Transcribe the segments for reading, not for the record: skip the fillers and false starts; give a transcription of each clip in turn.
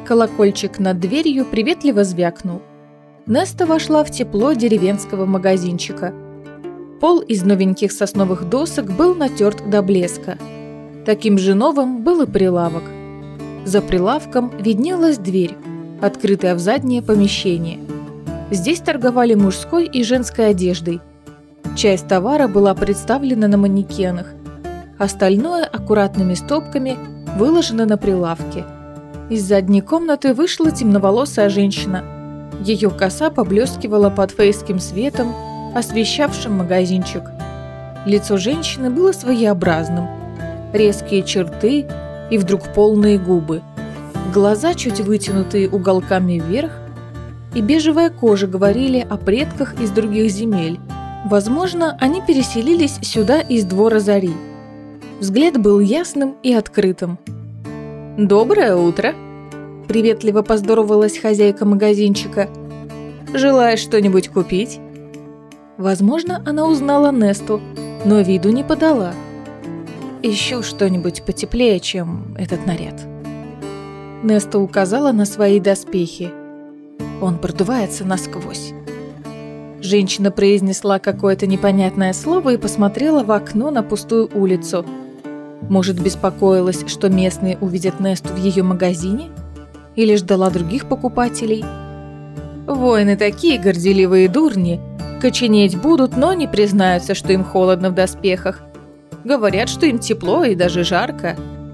Колокольчик над дверью приветливо звякнул. Неста вошла в тепло деревенского магазинчика. Пол из новеньких сосновых досок был натерт до блеска. Таким же новым был и прилавок. За прилавком виднелась дверь, открытая в заднее помещение. Здесь торговали мужской и женской одеждой. Часть товара была представлена на манекенах. Остальное аккуратными стопками выложено на прилавке. Из задней комнаты вышла темноволосая женщина. Ее коса поблескивала под фейским светом, освещавшим магазинчик. Лицо женщины было своеобразным. Резкие черты и вдруг полные губы. Глаза, чуть вытянутые уголками вверх, и бежевая кожа говорили о предках из других земель. Возможно, они переселились сюда из двора Зари. Взгляд был ясным и открытым. «Доброе утро!» – приветливо поздоровалась хозяйка магазинчика. «Желаешь что-нибудь купить?» Возможно, она узнала Несту, но виду не подала. «Ищу что-нибудь потеплее, чем этот наряд». Неста указала на свои доспехи. «Он продувается насквозь». Женщина произнесла какое-то непонятное слово и посмотрела в окно на пустую улицу. Может, беспокоилась, что местные увидят Несту в ее магазине? Или ждала других покупателей? Воины такие горделивые дурни. Коченеть будут, но не признаются, что им холодно в доспехах. Говорят, что им тепло и даже жарко.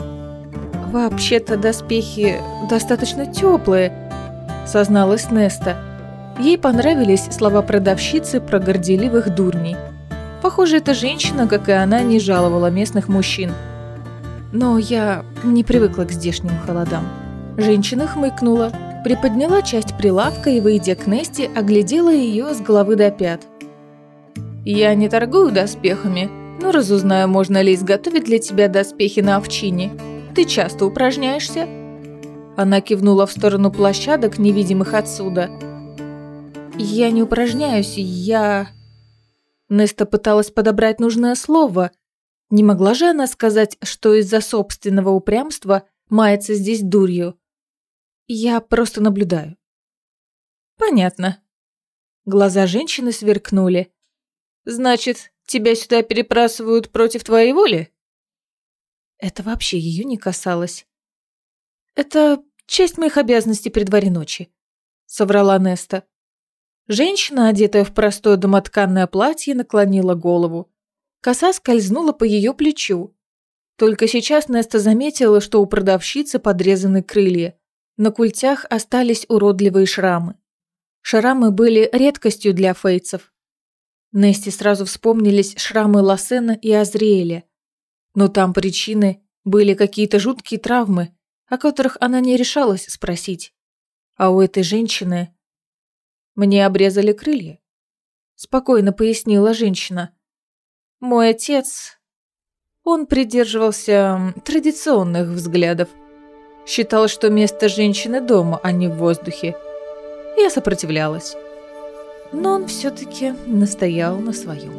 «Вообще-то доспехи достаточно теплые», — созналась Неста. Ей понравились слова продавщицы про горделивых дурней. Похоже, эта женщина, как и она, не жаловала местных мужчин. «Но я не привыкла к здешним холодам». Женщина хмыкнула, приподняла часть прилавка и, выйдя к Несте, оглядела ее с головы до пят. «Я не торгую доспехами, но разузнаю, можно ли изготовить для тебя доспехи на овчине. Ты часто упражняешься?» Она кивнула в сторону площадок, невидимых отсюда. «Я не упражняюсь, я...» Неста пыталась подобрать нужное слово. Не могла же она сказать, что из-за собственного упрямства мается здесь дурью. «Я просто наблюдаю». «Понятно». Глаза женщины сверкнули. «Значит, тебя сюда перебрасывают против твоей воли?» Это вообще ее не касалось. «Это часть моих обязанностей при дворе ночи», — соврала Неста. Женщина, одетая в простое домотканное платье, наклонила голову. Коса скользнула по ее плечу. Только сейчас Неста заметила, что у продавщицы подрезаны крылья. На культях остались уродливые шрамы. Шрамы были редкостью для фейцев. Несте сразу вспомнились шрамы Лассена и Азриэля. Но там причины были какие-то жуткие травмы, о которых она не решалась спросить. А у этой женщины... «Мне обрезали крылья», – спокойно пояснила женщина. «Мой отец, он придерживался традиционных взглядов. Считал, что место женщины дома, а не в воздухе. Я сопротивлялась. Но он все-таки настоял на своем».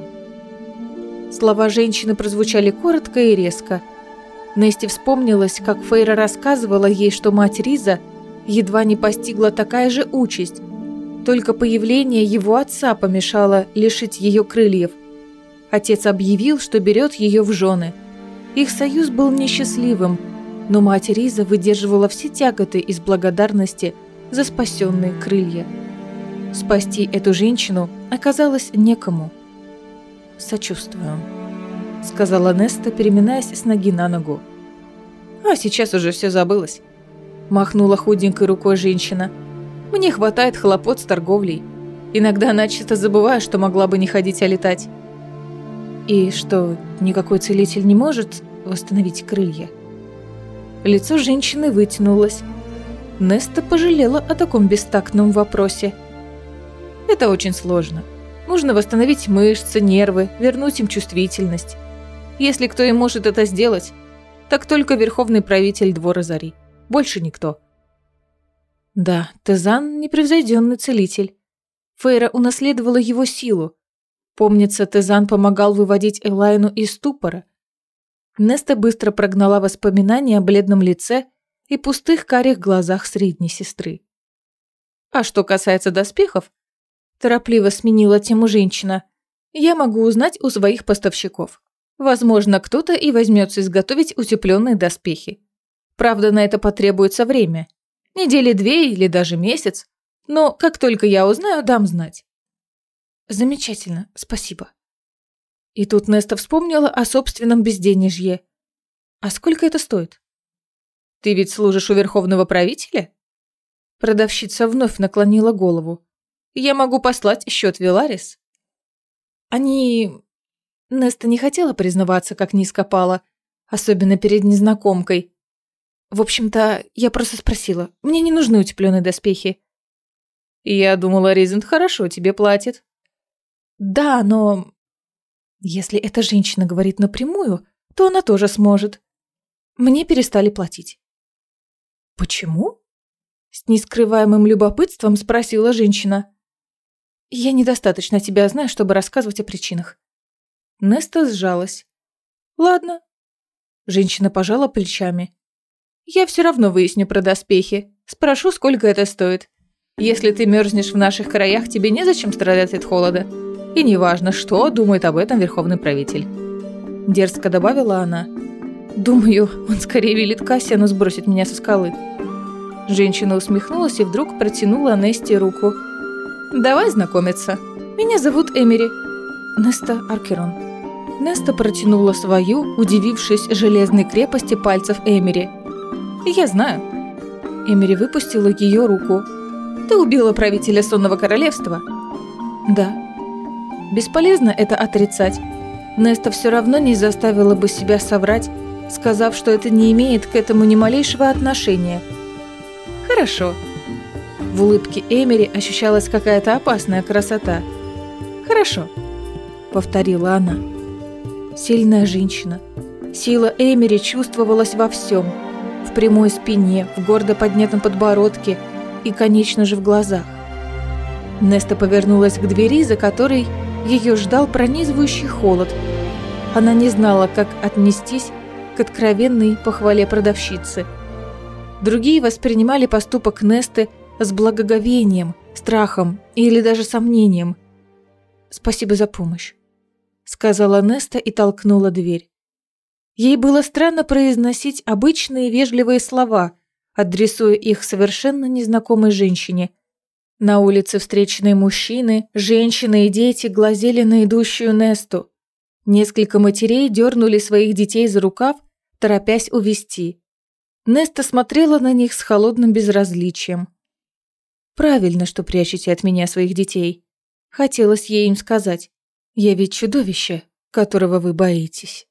Слова женщины прозвучали коротко и резко. Несте вспомнилось, как Фейра рассказывала ей, что мать Риза едва не постигла такая же участь. Только появление его отца помешало лишить ее крыльев. Отец объявил, что берет ее в жены. Их союз был несчастливым, но мать Риза выдерживала все тяготы из благодарности за спасенные крылья. Спасти эту женщину оказалось некому. «Сочувствую», — сказала Неста, переминаясь с ноги на ногу. «А сейчас уже все забылось», — махнула худенькой рукой женщина. «Мне хватает хлопот с торговлей. Иногда начисто забываю, что могла бы не ходить, а летать». «И что, никакой целитель не может восстановить крылья?» Лицо женщины вытянулось. Неста пожалела о таком бестактном вопросе. «Это очень сложно. Нужно восстановить мышцы, нервы, вернуть им чувствительность. Если кто и может это сделать, так только верховный правитель двора Зари. Больше никто». Да, Тезан – непревзойденный целитель. Фейра унаследовала его силу. Помнится, Тезан помогал выводить Элайну из ступора. Неста быстро прогнала воспоминания о бледном лице и пустых карих глазах средней сестры. А что касается доспехов, торопливо сменила тему женщина, я могу узнать у своих поставщиков. Возможно, кто-то и возьмется изготовить утепленные доспехи. Правда, на это потребуется время. Недели 2 или даже месяц. Но как только я узнаю, дам знать. Замечательно, спасибо. И тут Неста вспомнила о собственном безденежье. А сколько это стоит? Ты ведь служишь у верховного правителя? Продавщица вновь наклонила голову. Я могу послать счет Виларис. Неста не хотела признаваться, как низко пала, особенно перед незнакомкой. В общем-то, я просто спросила. Мне не нужны утепленные доспехи. Я думала, Ризент хорошо тебе платит. Да, но... Если эта женщина говорит напрямую, то она тоже сможет. Мне перестали платить. Почему? С нескрываемым любопытством спросила женщина. Я недостаточно тебя знаю, чтобы рассказывать о причинах. Неста сжалась. Ладно. Женщина пожала плечами. Я все равно выясню про доспехи. Спрошу, сколько это стоит. Если ты мерзнешь в наших краях, тебе незачем страдать от холода. И неважно, что думает об этом верховный правитель. Дерзко добавила она. Думаю, он скорее велит Кассиану сбросить меня со скалы. Женщина усмехнулась и вдруг протянула Несте руку. Давай знакомиться. Меня зовут Эмери. Неста Аркерон. Неста протянула свою, удивившись железной крепости пальцев Эмери. Я знаю. Эмери выпустила ее руку. Ты убила правителя Сонного Королевства? Да. Бесполезно это отрицать. Неста все равно не заставила бы себя соврать, сказав, что это не имеет к этому ни малейшего отношения. Хорошо. В улыбке Эмери ощущалась какая-то опасная красота. Хорошо, повторила она. Сильная женщина. Сила Эмери чувствовалась во всем. В прямой спине, в гордо поднятом подбородке и, конечно же, в глазах. Неста повернулась к двери, за которой ее ждал пронизывающий холод. Она не знала, как отнестись к откровенной похвале продавщицы. Другие воспринимали поступок Несты с благоговением, страхом или даже сомнением. «Спасибо за помощь», — сказала Неста и толкнула дверь. Ей было странно произносить обычные вежливые слова, адресуя их совершенно незнакомой женщине. На улице встречные мужчины, женщины и дети глазели на идущую Несту. Несколько матерей дернули своих детей за рукав, торопясь увести. Неста смотрела на них с холодным безразличием. «Правильно, что прячете от меня своих детей», — хотелось ей им сказать. «Я ведь чудовище, которого вы боитесь».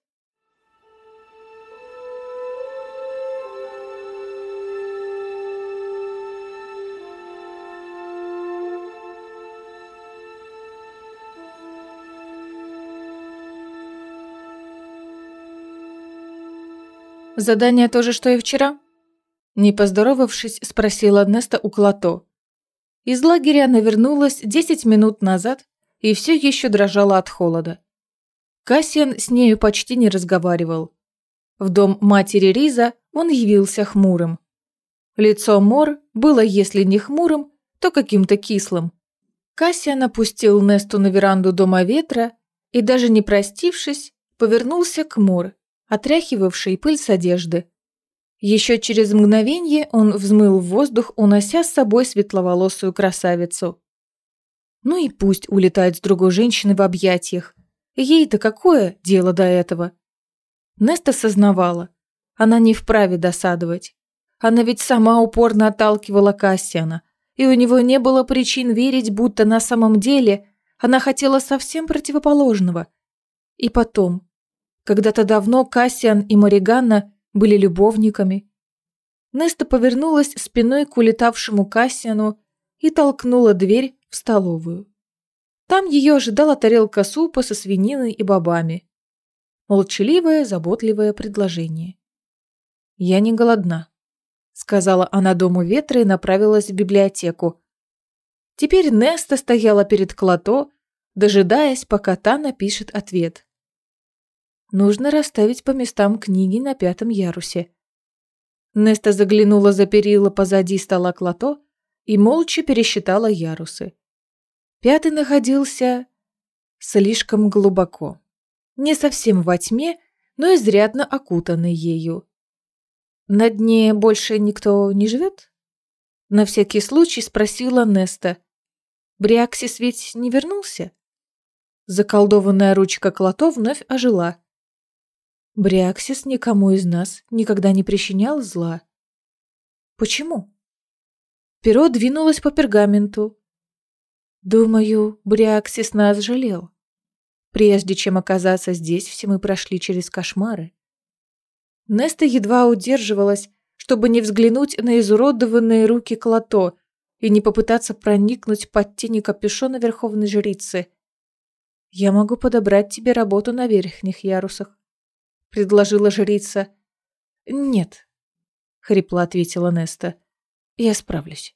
«Задание то же, что и вчера?» Не поздоровавшись, спросила Неста у Клато. Из лагеря она вернулась 10 минут назад и все еще дрожала от холода. Кассиан с нею почти не разговаривал. В дом матери Риза он явился хмурым. Лицо Мор было, если не хмурым, то каким-то кислым. Кассиан опустил Несту на веранду дома ветра и, даже не простившись, повернулся к Мор, отряхивавшей пыль с одежды. Еще через мгновение он взмыл в воздух, унося с собой светловолосую красавицу. Ну и пусть улетает с другой женщиной в объятиях. Ей-то какое дело до этого? Неста сознавала, она не вправе досадовать. Она ведь сама упорно отталкивала Кассиана, и у него не было причин верить, будто на самом деле она хотела совсем противоположного. И потом, когда-то давно Кассиан и Мориганна были любовниками. Неста повернулась спиной к улетавшему Кассиану и толкнула дверь в столовую. Там ее ожидала тарелка супа со свининой и бобами. Молчаливое, заботливое предложение. «Я не голодна», — сказала она дому ветра и направилась в библиотеку. Теперь Неста стояла перед Клато, дожидаясь, пока та напишет ответ. Нужно расставить по местам книги на 5-м ярусе. Неста заглянула за перила позади стола Клото и молча пересчитала ярусы. 5-й находился слишком глубоко. Не совсем во тьме, но изрядно окутанный ею. «На дне больше никто не живет?» На всякий случай спросила Неста. «Бриаксис ведь не вернулся?» Заколдованная ручка Клото вновь ожила. «Бриаксис никому из нас никогда не причинял зла». «Почему?» Перо двинулось по пергаменту. «Думаю, Бриаксис нас жалел. Прежде чем оказаться здесь, все мы прошли через кошмары». Неста едва удерживалась, чтобы не взглянуть на изуродованные руки Клото и не попытаться проникнуть под тени капюшона верховной жрицы. «Я могу подобрать тебе работу на верхних ярусах», — предложила жрица. «Нет», — хрипло ответила Неста. «Я справлюсь».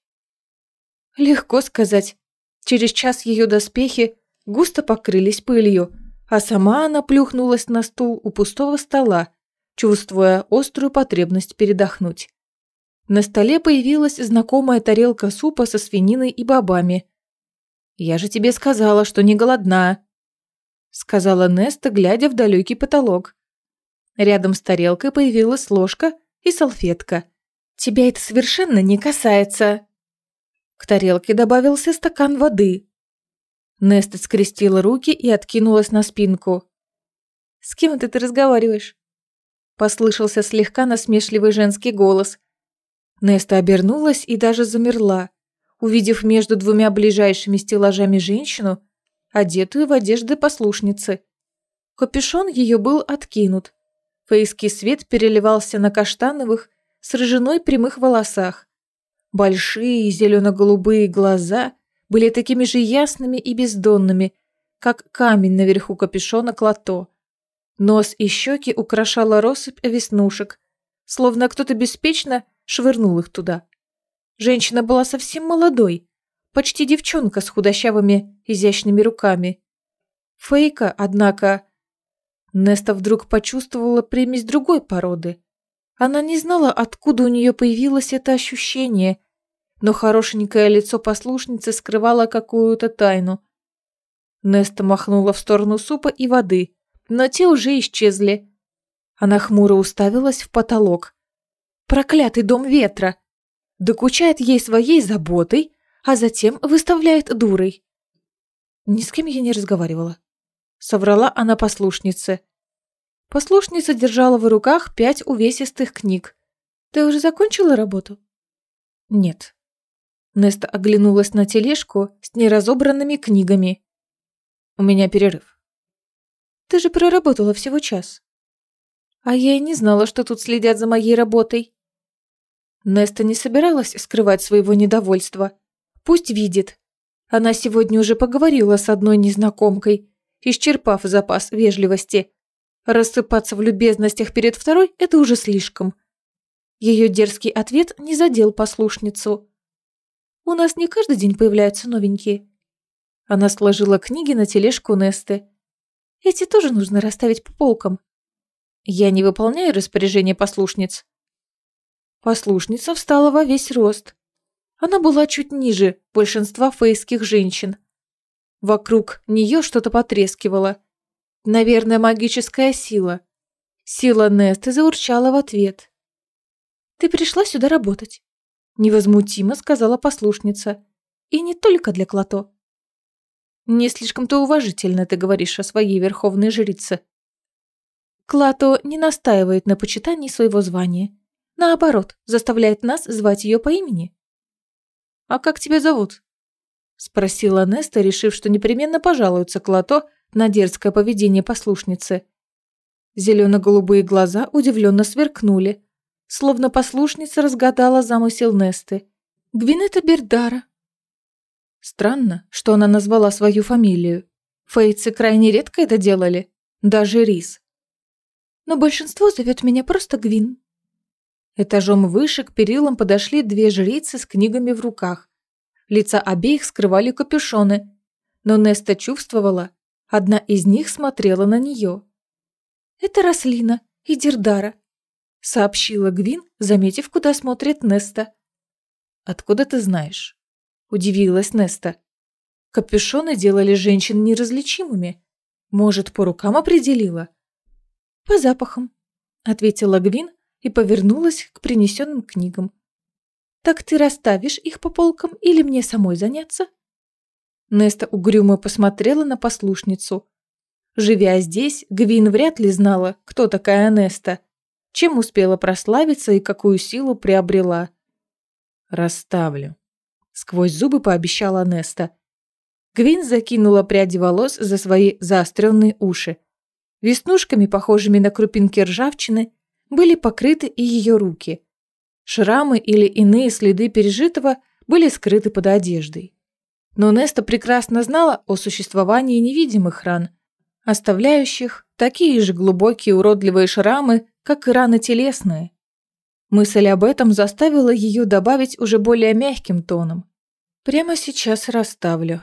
Легко сказать. Через час ее доспехи густо покрылись пылью, а сама она плюхнулась на стул у пустого стола, чувствуя острую потребность передохнуть. На столе появилась знакомая тарелка супа со свининой и бобами. «Я же тебе сказала, что не голодна», — сказала Неста, глядя в далекий потолок. Рядом с тарелкой появилась ложка и салфетка. «Тебя это совершенно не касается». К тарелке добавился стакан воды. Неста скрестила руки и откинулась на спинку. «С кем это ты разговариваешь?» Послышался слегка насмешливый женский голос. Неста обернулась и даже замерла, увидев между двумя ближайшими стеллажами женщину, одетую в одежды послушницы. Капюшон ее был откинут. Фейский свет переливался на каштановых с рыжиной прямых волосах. Большие зелено-голубые глаза были такими же ясными и бездонными, как камень наверху капюшона Клото. Нос и щеки украшала россыпь веснушек, словно кто-то беспечно швырнул их туда. Женщина была совсем молодой, почти девчонка с худощавыми изящными руками. Фейка, однако... Неста вдруг почувствовала примесь другой породы. Она не знала, откуда у нее появилось это ощущение, но хорошенькое лицо послушницы скрывало какую-то тайну. Неста махнула в сторону супа и воды, но те уже исчезли. Она хмуро уставилась в потолок. Проклятый дом ветра! Докучает ей своей заботой, а затем выставляет дурой. Ни с кем я не разговаривала. Соврала она послушнице. Послушница держала в руках 5 увесистых книг. «Ты уже закончила работу?» «Нет». Неста оглянулась на тележку с неразобранными книгами. «У меня перерыв». «Ты же проработала всего час». «А я и не знала, что тут следят за моей работой». Неста не собиралась скрывать своего недовольства. Пусть видит. Она сегодня уже поговорила с одной незнакомкой, исчерпав запас вежливости. Рассыпаться в любезностях перед второй – это уже слишком. Ее дерзкий ответ не задел послушницу. «У нас не каждый день появляются новенькие». Она сложила книги на тележку Несты. «Эти тоже нужно расставить по полкам». «Я не выполняю распоряжения послушниц». Послушница встала во весь рост. Она была чуть ниже большинства фейских женщин. Вокруг нее что-то потрескивало. Наверное, магическая сила. Сила Несты заурчала в ответ. «Ты пришла сюда работать», — невозмутимо сказала послушница. «И не только для Клото». «Не слишком-то уважительно ты говоришь о своей верховной жрице». Клото не настаивает на почитании своего звания. Наоборот, заставляет нас звать ее по имени. «А как тебя зовут?» — спросила Неста, решив, что непременно пожалуется Клото на дерзкое поведение послушницы. Зелено-голубые глаза удивленно сверкнули, словно послушница разгадала замысел Несты. «Гвинетта Бердара». Странно, что она назвала свою фамилию. Фейцы крайне редко это делали, даже Рис. Но большинство зовет меня просто Гвин. Этажом выше к перилам подошли 2 жрицы с книгами в руках. Лица обеих скрывали капюшоны, но Неста чувствовала, одна из них смотрела на нее. «Это Рослина и Дирдара», — сообщила Гвин, заметив, куда смотрит Неста. «Откуда ты знаешь?» – удивилась Неста. «Капюшоны делали женщин неразличимыми. Может, по рукам определила?» «По запахам», – ответила Гвин и повернулась к принесенным книгам. «Так ты расставишь их по полкам или мне самой заняться?» Неста угрюмо посмотрела на послушницу. Живя здесь, Гвин вряд ли знала, кто такая Неста, чем успела прославиться и какую силу приобрела. «Расставлю», — сквозь зубы пообещала Неста. Гвин закинула пряди волос за свои заостренные уши. Веснушками, похожими на крупинки ржавчины, были покрыты и ее руки. Шрамы или иные следы пережитого были скрыты под одеждой. Но Неста прекрасно знала о существовании невидимых ран, оставляющих такие же глубокие уродливые шрамы, как и раны телесные. Мысль об этом заставила ее добавить уже более мягким тоном. «Прямо сейчас расставлю».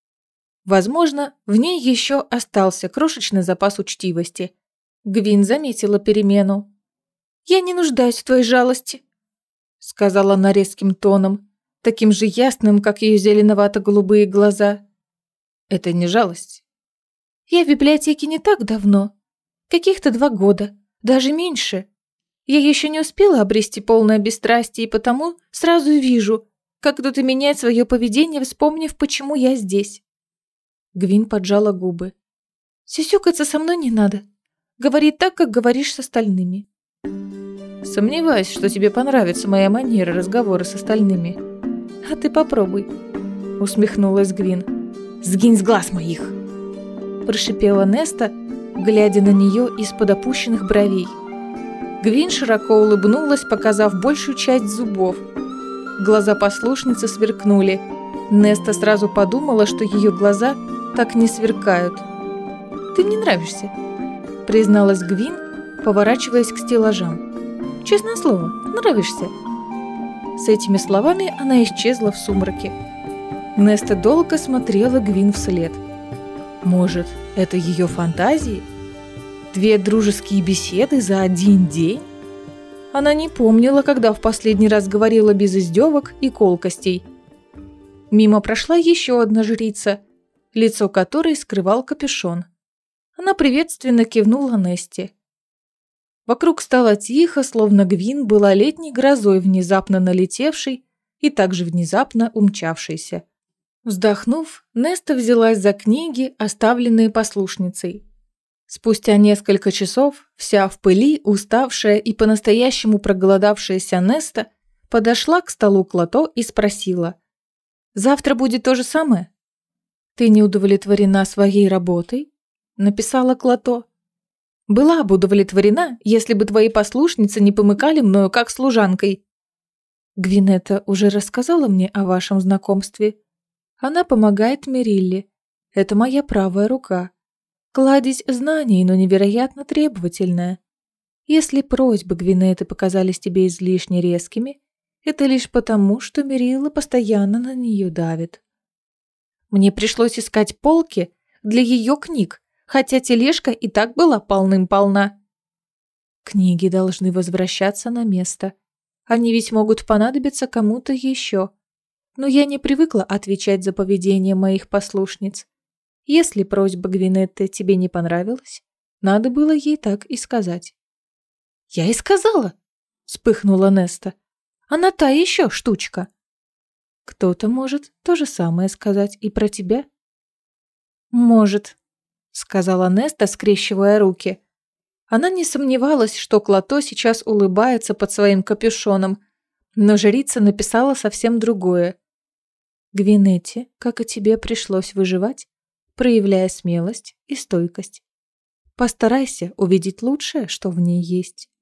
Возможно, в ней еще остался крошечный запас учтивости. Гвин заметила перемену. «Я не нуждаюсь в твоей жалости», — сказала она резким тоном, таким же ясным, как ее зеленовато-голубые глаза. «Это не жалость». «Я в библиотеке не так давно. Каких-то 2 года, даже меньше. Я еще не успела обрести полное бесстрастие, и потому сразу вижу, как кто-то меняет свое поведение, вспомнив, почему я здесь». Гвин поджала губы. «Сюсюкаться со мной не надо. Говори так, как говоришь с остальными». «Сомневаюсь, что тебе понравится моя манера разговора с остальными». «А ты попробуй», — усмехнулась Гвин. «Сгинь с глаз моих», — прошипела Неста, глядя на нее из-под опущенных бровей. Гвин широко улыбнулась, показав большую часть зубов. Глаза послушницы сверкнули. Неста сразу подумала, что ее глаза так не сверкают. «Ты мне нравишься», — призналась Гвин, поворачиваясь к стеллажам. «Честное слово, нравишься». С этими словами она исчезла в сумраке. Неста долго смотрела Гвин вслед. Может, это ее фантазии? 2 дружеские беседы за 1 день? Она не помнила, когда в последний раз говорила без издевок и колкостей. Мимо прошла еще одна жрица, лицо которой скрывал капюшон. Она приветственно кивнула Несте. Вокруг стало тихо, словно Гвин была летней грозой, внезапно налетевшей и также внезапно умчавшейся. Вздохнув, Неста взялась за книги, оставленные послушницей. Спустя несколько часов, вся в пыли, уставшая и по-настоящему проголодавшаяся Неста подошла к столу Клото и спросила: «Завтра будет то же самое?» «Ты не удовлетворена своей работой?» – написала Клото. «Была бы удовлетворена, если бы твои послушницы не помыкали мною как служанкой». «Гвинетта уже рассказала мне о вашем знакомстве. Она помогает Мерилле. Это моя правая рука. Кладезь знаний, но невероятно требовательная. Если просьбы Гвинетты показались тебе излишне резкими, это лишь потому, что Мерилла постоянно на нее давит. Мне пришлось искать полки для ее книг, хотя тележка и так была полным-полна. Книги должны возвращаться на место. Они ведь могут понадобиться кому-то еще. Но я не привыкла отвечать за поведение моих послушниц. Если просьба Гвинетты тебе не понравилась, надо было ей так и сказать». «Я и сказала», — вспыхнула Неста. «Она та еще штучка». «Кто-то может то же самое сказать и про тебя?» «Может», — сказала Неста, скрещивая руки. Она не сомневалась, что Клото сейчас улыбается под своим капюшоном, но жрица написала совсем другое. «Гвинетте, как и тебе, пришлось выживать, проявляя смелость и стойкость. Постарайся увидеть лучшее, что в ней есть».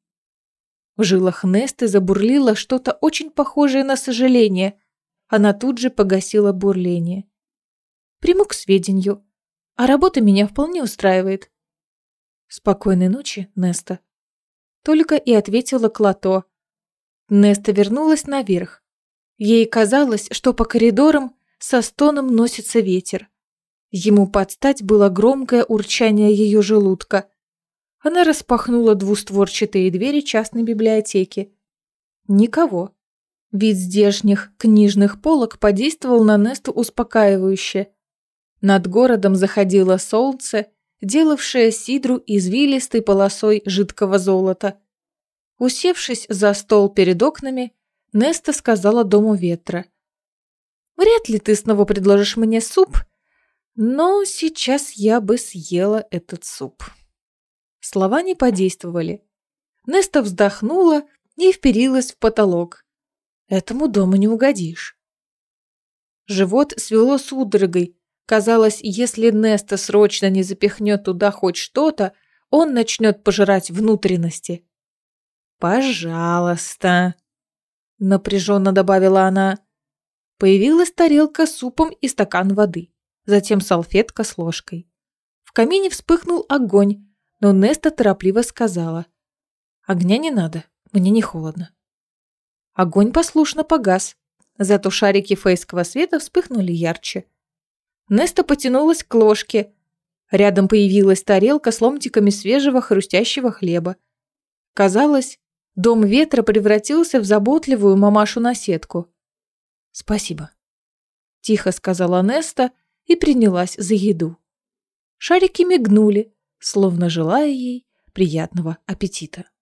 В жилах Несты забурлило что-то очень похожее на сожаление. Она тут же погасила бурление. «Приму к сведению. А работа меня вполне устраивает». «Спокойной ночи, Неста», — только и ответила Клото. Неста вернулась наверх. Ей казалось, что по коридорам со стоном носится ветер. Ему под стать было громкое урчание ее желудка. Она распахнула двустворчатые двери частной библиотеки. Никого. Вид здешних книжных полок подействовал на Несту успокаивающе. Над городом заходило солнце, делавшее Сидру извилистой полосой жидкого золота. Усевшись за стол перед окнами, Неста сказала Дому Ветра: «Вряд ли ты снова предложишь мне суп, но сейчас я бы съела этот суп». Слова не подействовали. Неста вздохнула и вперилась в потолок. Этому дому не угодишь. Живот свело судорогой. Казалось, если Неста срочно не запихнет туда хоть что-то, он начнет пожирать внутренности. «Пожалуйста», — напряженно добавила она. Появилась тарелка с супом и стакан воды, затем салфетка с ложкой. В камине вспыхнул огонь, но Неста торопливо сказала: «Огня не надо, мне не холодно». Огонь послушно погас, зато шарики фейского света вспыхнули ярче. Неста потянулась к ложке. Рядом появилась тарелка с ломтиками свежего хрустящего хлеба. Казалось, Дом Ветра превратился в заботливую мамашу-наседку. «Спасибо», – тихо сказала Неста и принялась за еду. Шарики мигнули, словно желая ей приятного аппетита.